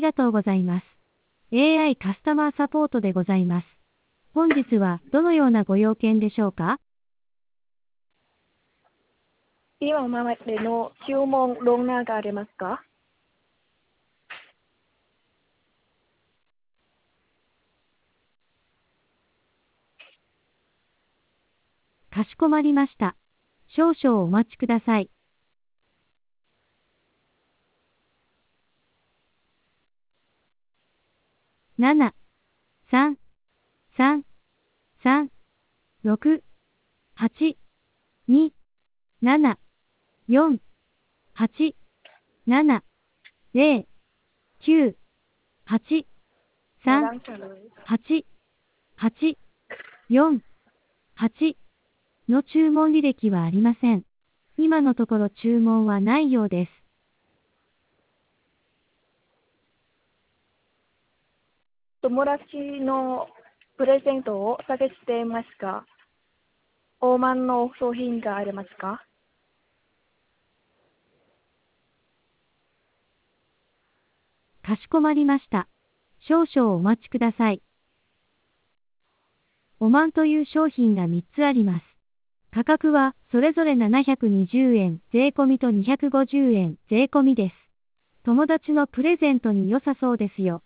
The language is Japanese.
りがとうございます。AI カスタマーサポートでございます。本日はどのようなご用件でしょうか？ 今までの注文ローナーがありますか？ かしこまりました。少々お待ちください。7、3、3、3、6、8、2、7、4、8、7、0、9、8、3、 กำลังเฉลย 8、8、4、8の注文履歴はありません。今のところ注文はないようです。 友達のプレゼントを探していますか？大満の商品がありますか？ かしこまりました。少々お待ちください。おまんという商品が3つあります。価格はそれぞれ720円税込みと250円税込みです。友達のプレゼントに良さそうですよ。